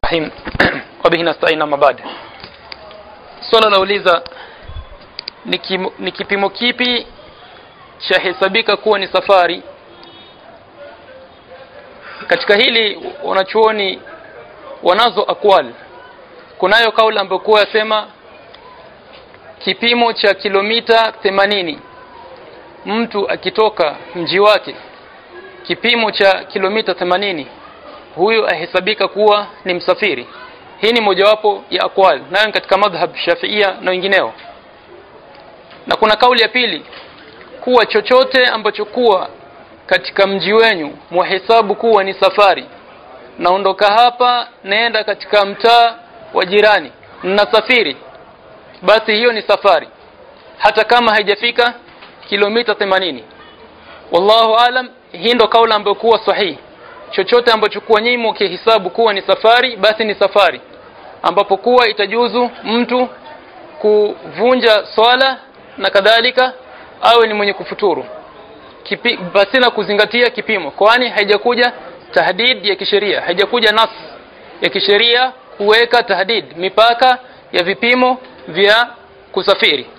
Rahim wabihi nasta'in amma ba'd. Swala lauliza ni kipimo kipi cha hesabika kuwa ni safari? Katika hili wanachuoni wanazo akwal. Kunayo kauli ambayo kwa yasema kipimo cha kilomita 80. Mtu akitoka mji wake kipimo cha kilomita 80, huyo ahesabika kuwa ni msafiri. Hii ni mojawapo ya akwal, nayo katika madhhab Shafi'ia na wengineo. Na kuna kauli ya pili kuwa chochote ambacho kuwa katika mji wenu muhesabu kuwa ni safari, naondoka hapa naenda katika mtaa wa jirani nasafiri, basi hiyo ni safari hata kama haijafika kilomita 80. Wallahu alam, hii ndo kauli ambayo kuwa sahihi. Chochote ambacho kuwa nyinyi mkihesabu kuwa ni safari, basi ni safari ambapo kuwa itajuzu mtu kuvunja swala na kadhalika, awe ni mwenye kufuturu basi na kuzingatia kipimo, kwani haijakuja tahdid ya kisheria, haijakuja nas ya kisheria kuweka tahdid, mipaka ya vipimo vya kusafiri.